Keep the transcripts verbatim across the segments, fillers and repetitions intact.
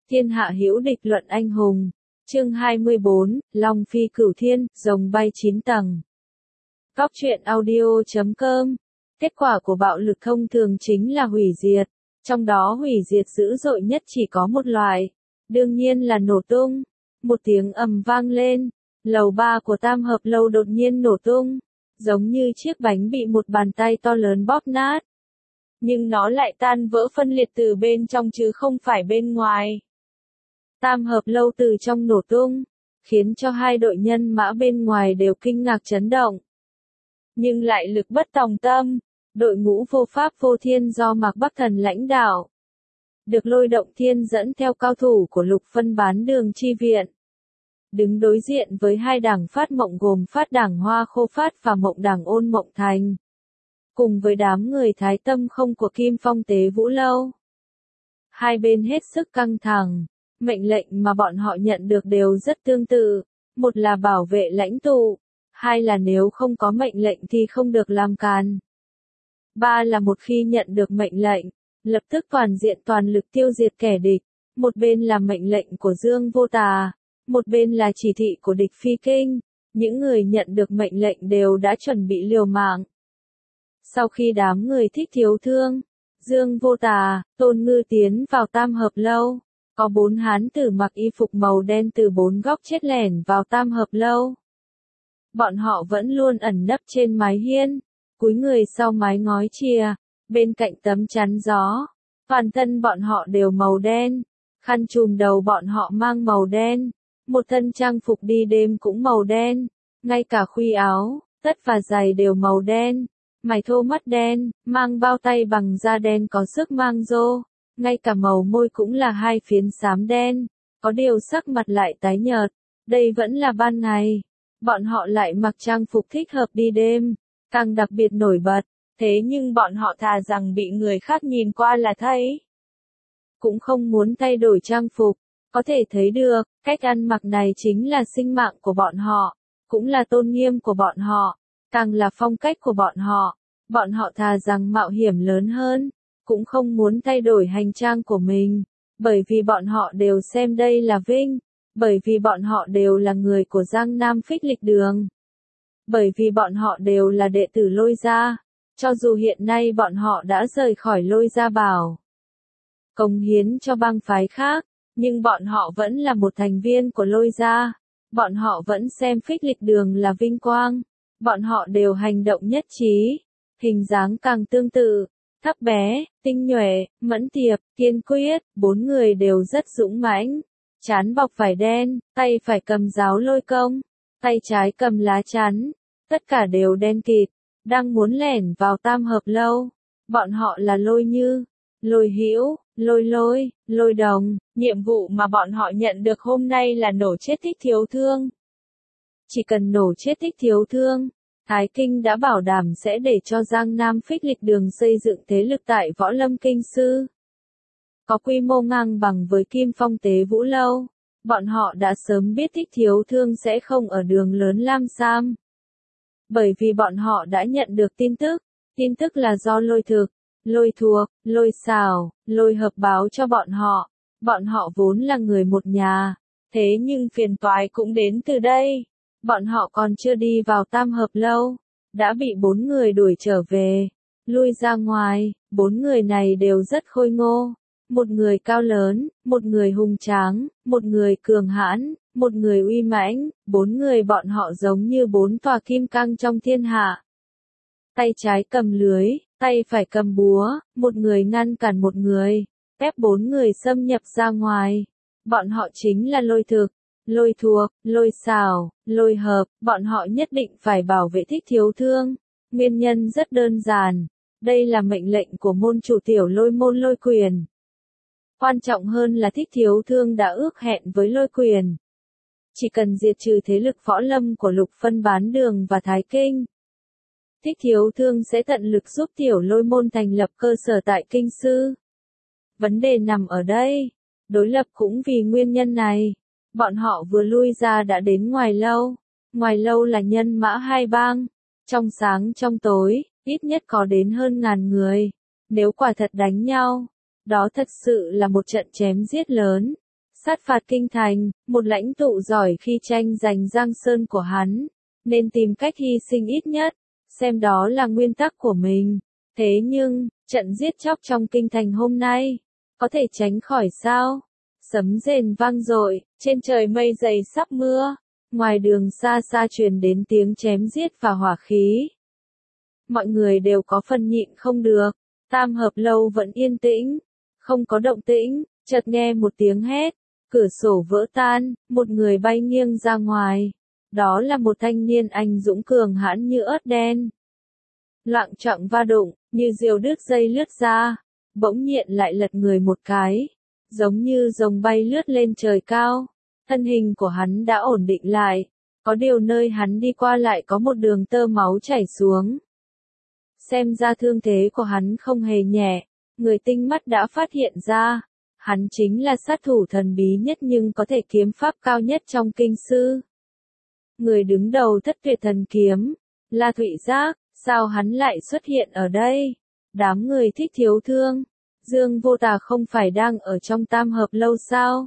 Thiên hạ hữu địch luận anh hùng. Chương hai mươi bốn, Long phi cửu thiên, rồng bay chín tầng. Góc truyện audio chấm com. Kết quả của bạo lực thông thường chính là hủy diệt, trong đó hủy diệt dữ dội nhất chỉ có một loại, đương nhiên là nổ tung. Một tiếng ầm vang lên, lầu ba của Tam Hợp Lâu đột nhiên nổ tung, giống như chiếc bánh bị một bàn tay to lớn bóp nát. Nhưng nó lại tan vỡ phân liệt từ bên trong chứ không phải bên ngoài. Tam Hợp Lâu từ trong nổ tung, khiến cho hai đội nhân mã bên ngoài đều kinh ngạc chấn động. Nhưng lại lực bất tòng tâm, đội ngũ vô pháp vô thiên do Mạc Bắc Thần lãnh đạo, được Lôi Động Thiên dẫn theo cao thủ của Lục Phân Bán Đường chi viện. Đứng đối diện với hai đảng Phát Mộng gồm Phát Đảng Hoa Khô Phát và Mộng Đảng Ôn Mộng Thành, cùng với đám người Thái Tâm Không của Kim Phong Tế Vũ Lâu. Hai bên hết sức căng thẳng, mệnh lệnh mà bọn họ nhận được đều rất tương tự, một là bảo vệ lãnh tụ, hai là nếu không có mệnh lệnh thì không được làm càn. Ba là một khi nhận được mệnh lệnh, lập tức toàn diện toàn lực tiêu diệt kẻ địch. Một bên là mệnh lệnh của Dương Vô Tà, một bên là chỉ thị của địch Phi Kinh. Những người nhận được mệnh lệnh đều đã chuẩn bị liều mạng. Sau khi đám người Thích Thiếu Thương, Dương Vô Tà, Tôn Ngư tiến vào Tam Hợp Lâu, có bốn hán tử mặc y phục màu đen từ bốn góc chết lẻn vào Tam Hợp Lâu. Bọn họ vẫn luôn ẩn nấp trên mái hiên, cúi người sau mái ngói chìa, bên cạnh tấm chắn gió. Toàn thân bọn họ đều màu đen, khăn trùm đầu bọn họ mang màu đen, một thân trang phục đi đêm cũng màu đen, ngay cả khuy áo, tất và giày đều màu đen, mày thô mắt đen, mang bao tay bằng da đen có sức mang rô, ngay cả màu môi cũng là hai phiến xám đen, có điều sắc mặt lại tái nhợt. Đây vẫn là ban ngày, bọn họ lại mặc trang phục thích hợp đi đêm, càng đặc biệt nổi bật. Thế nhưng bọn họ thà rằng bị người khác nhìn qua là thấy, cũng không muốn thay đổi trang phục. Có thể thấy được, cách ăn mặc này chính là sinh mạng của bọn họ, cũng là tôn nghiêm của bọn họ, càng là phong cách của bọn họ. Bọn họ thà rằng mạo hiểm lớn hơn, cũng không muốn thay đổi hành trang của mình, bởi vì bọn họ đều xem đây là vinh, bởi vì bọn họ đều là người của Giang Nam Phích Lịch Đường, bởi vì bọn họ đều là đệ tử Lôi Gia. Cho dù hiện nay bọn họ đã rời khỏi Lôi Gia Bảo, cống hiến cho bang phái khác, nhưng bọn họ vẫn là một thành viên của Lôi Gia. Bọn họ vẫn xem Phích Lịch Đường là vinh quang. Bọn họ đều hành động nhất trí, hình dáng càng tương tự, thấp bé, tinh nhuệ, mẫn tiệp, kiên quyết. Bốn người đều rất dũng mãnh, trán bọc vải đen, tay phải cầm giáo lôi công, tay trái cầm lá chắn, tất cả đều đen kịt, đang muốn lẻn vào Tam Hợp Lâu. Bọn họ là Lôi Như, Lôi Hữu, Lôi Lôi, Lôi Đồng. Nhiệm vụ mà bọn họ nhận được hôm nay là nổ chết Thích Thiếu Thương. Chỉ cần nổ chết Thích Thiếu Thương, Thái Kinh đã bảo đảm sẽ để cho Giang Nam Phích Lịch Đường xây dựng thế lực tại Võ Lâm Kinh Sư, có quy mô ngang bằng với Kim Phong Tế Vũ Lâu. Bọn họ đã sớm biết Thích Thiếu Thương sẽ không ở đường lớn Lam Sam, bởi vì bọn họ đã nhận được tin tức. Tin tức là do Lôi Thực, Lôi Thuộc, Lôi Xảo, Lôi Hợp báo cho bọn họ. Bọn họ vốn là người một nhà, thế nhưng phiền toái cũng đến từ đây. Bọn họ còn chưa đi vào Tam Hợp Lâu, đã bị bốn người đuổi trở về, lui ra ngoài. Bốn người này đều rất khôi ngô, một người cao lớn, một người hùng tráng, một người cường hãn, một người uy mãnh. Bốn người bọn họ giống như bốn tòa kim cang trong thiên hạ. Tay trái cầm lưới, tay phải cầm búa, một người ngăn cản một người, ép bốn người xâm nhập ra ngoài. Bọn họ chính là Lôi Thực, Lôi Thuộc, Lôi Xảo, Lôi Hợp. Bọn họ nhất định phải bảo vệ Thích Thiếu Thương. Nguyên nhân rất đơn giản, đây là mệnh lệnh của môn chủ tiểu Lôi môn Lôi Quyền. Quan trọng hơn là Thích Thiếu Thương đã ước hẹn với Lôi Quyền, chỉ cần diệt trừ thế lực võ lâm của Lục Phân Bán Đường và Thái Kinh, Thích Thiếu Thương sẽ tận lực giúp tiểu Lôi môn thành lập cơ sở tại Kinh Sư. Vấn đề nằm ở đây, đối lập cũng vì nguyên nhân này. Bọn họ vừa lui ra đã đến ngoài lâu. Ngoài lâu là nhân mã hai bang, trong sáng trong tối, ít nhất có đến hơn ngàn người. Nếu quả thật đánh nhau, đó thật sự là một trận chém giết lớn. sát phạt kinh thành, một lãnh tụ giỏi khi tranh giành Giang Sơn của hắn, nên tìm cách hy sinh ít nhất, xem đó là nguyên tắc của mình. Thế nhưng, trận giết chóc trong kinh thành hôm nay, có thể tránh khỏi sao? Sấm rền vang dội, trên trời mây dày sắp mưa, ngoài đường xa xa truyền đến tiếng chém giết và hỏa khí. Mọi người đều có phần nhịn không được, Tam Hợp Lâu vẫn yên tĩnh, không có động tĩnh, chợt nghe một tiếng hét, cửa sổ vỡ tan, một người bay nghiêng ra ngoài. Đó là một thanh niên anh dũng cường hãn như ớt đen. Loạng choạng va đụng, như diều đứt dây lướt ra, bỗng nhiên lại lật người một cái, giống như rồng bay lướt lên trời cao. Thân hình của hắn đã ổn định lại, có điều nơi hắn đi qua lại có một đường tơ máu chảy xuống. Xem ra thương thế của hắn không hề nhẹ, người tinh mắt đã phát hiện ra, hắn chính là sát thủ thần bí nhất nhưng có thể kiếm pháp cao nhất trong kinh sư. Người đứng đầu Thất Tuyệt Thần Kiếm, La Thụy Giác, sao hắn lại xuất hiện ở đây? Đám người Thích Thiếu Thương, Dương Vô Tà không phải đang ở trong Tam Hợp Lâu sao?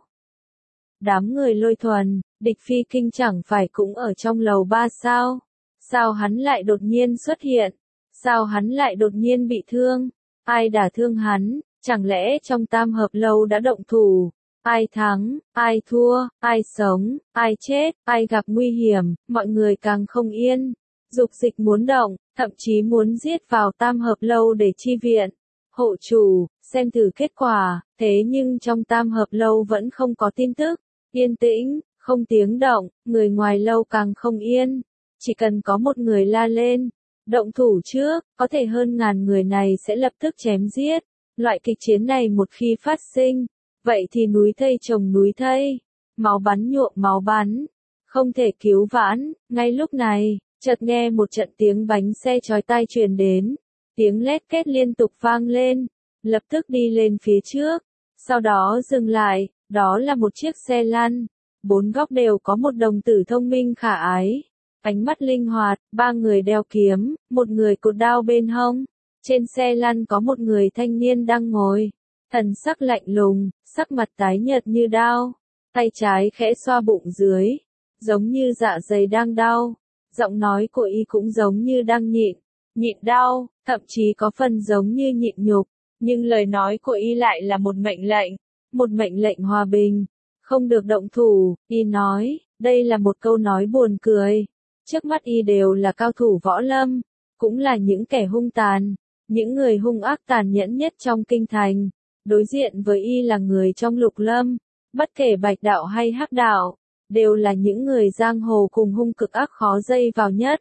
Đám người Lôi Thuần, Địch Phi Kinh chẳng phải cũng ở trong lầu ba sao? Sao hắn lại đột nhiên xuất hiện? Sao hắn lại đột nhiên bị thương? Ai đả thương hắn? Chẳng lẽ trong Tam Hợp Lâu đã động thủ? Ai thắng, ai thua, ai sống, ai chết, ai gặp nguy hiểm, mọi người càng không yên. Dục dịch muốn động, thậm chí muốn giết vào Tam Hợp Lâu để chi viện. Hộ chủ, xem thử kết quả, thế nhưng trong Tam Hợp Lâu vẫn không có tin tức. Yên tĩnh, không tiếng động, người ngoài lâu càng không yên. Chỉ cần có một người la lên, động thủ trước, có thể hơn ngàn người này sẽ lập tức chém giết. Loại kịch chiến này một khi phát sinh, vậy thì núi thây chồng núi thây, máu bắn nhuộm máu bắn, không thể cứu vãn. Ngay lúc này, chợt nghe một trận tiếng bánh xe chói tai truyền đến, tiếng lét két liên tục vang lên, lập tức đi lên phía trước, sau đó dừng lại, đó là một chiếc xe lăn, bốn góc đều có một đồng tử thông minh khả ái, ánh mắt linh hoạt, ba người đeo kiếm, một người cột đao bên hông, trên xe lăn có một người thanh niên đang ngồi, thần sắc lạnh lùng, sắc mặt tái nhợt như đao, tay trái khẽ xoa bụng dưới, giống như dạ dày đang đau. Giọng nói của y cũng giống như đang nhịn, nhịn đau, thậm chí có phần giống như nhịn nhục, nhưng lời nói của y lại là một mệnh lệnh, một mệnh lệnh hòa bình, không được động thủ. Y nói, đây là một câu nói buồn cười, trước mắt y đều là cao thủ võ lâm, cũng là những kẻ hung tàn, những người hung ác tàn nhẫn nhất trong kinh thành, đối diện với y là người trong lục lâm, bất kể bạch đạo hay hắc đạo, đều là những người giang hồ cùng hung cực ác khó dây vào nhất.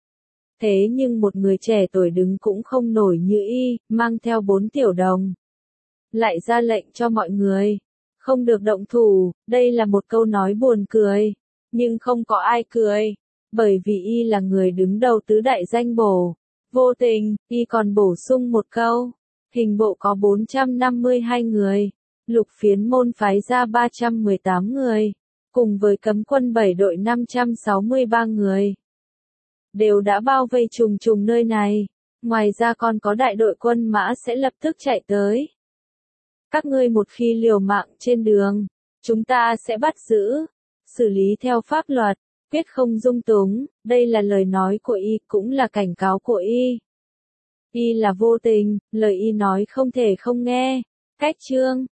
Thế nhưng một người trẻ tuổi đứng cũng không nổi như y, mang theo bốn tiểu đồng. Lại ra lệnh cho mọi người, không được động thủ, đây là một câu nói buồn cười, nhưng không có ai cười, bởi vì y là người đứng đầu tứ đại danh bổ. Vô tình, y còn bổ sung một câu, hình bộ có bốn trăm năm mươi hai người, lục phiến môn phái ra ba trăm mười tám người. Cùng với cấm quân bảy đội năm trăm sáu mươi ba người, đều đã bao vây trùng trùng nơi này, ngoài ra còn có đại đội quân mã sẽ lập tức chạy tới. Các ngươi một khi liều mạng trên đường, chúng ta sẽ bắt giữ, xử lý theo pháp luật, quyết không dung túng. Đây là lời nói của y, cũng là cảnh cáo của y. Y là Vô Tình, lời y nói không thể không nghe. Cách chương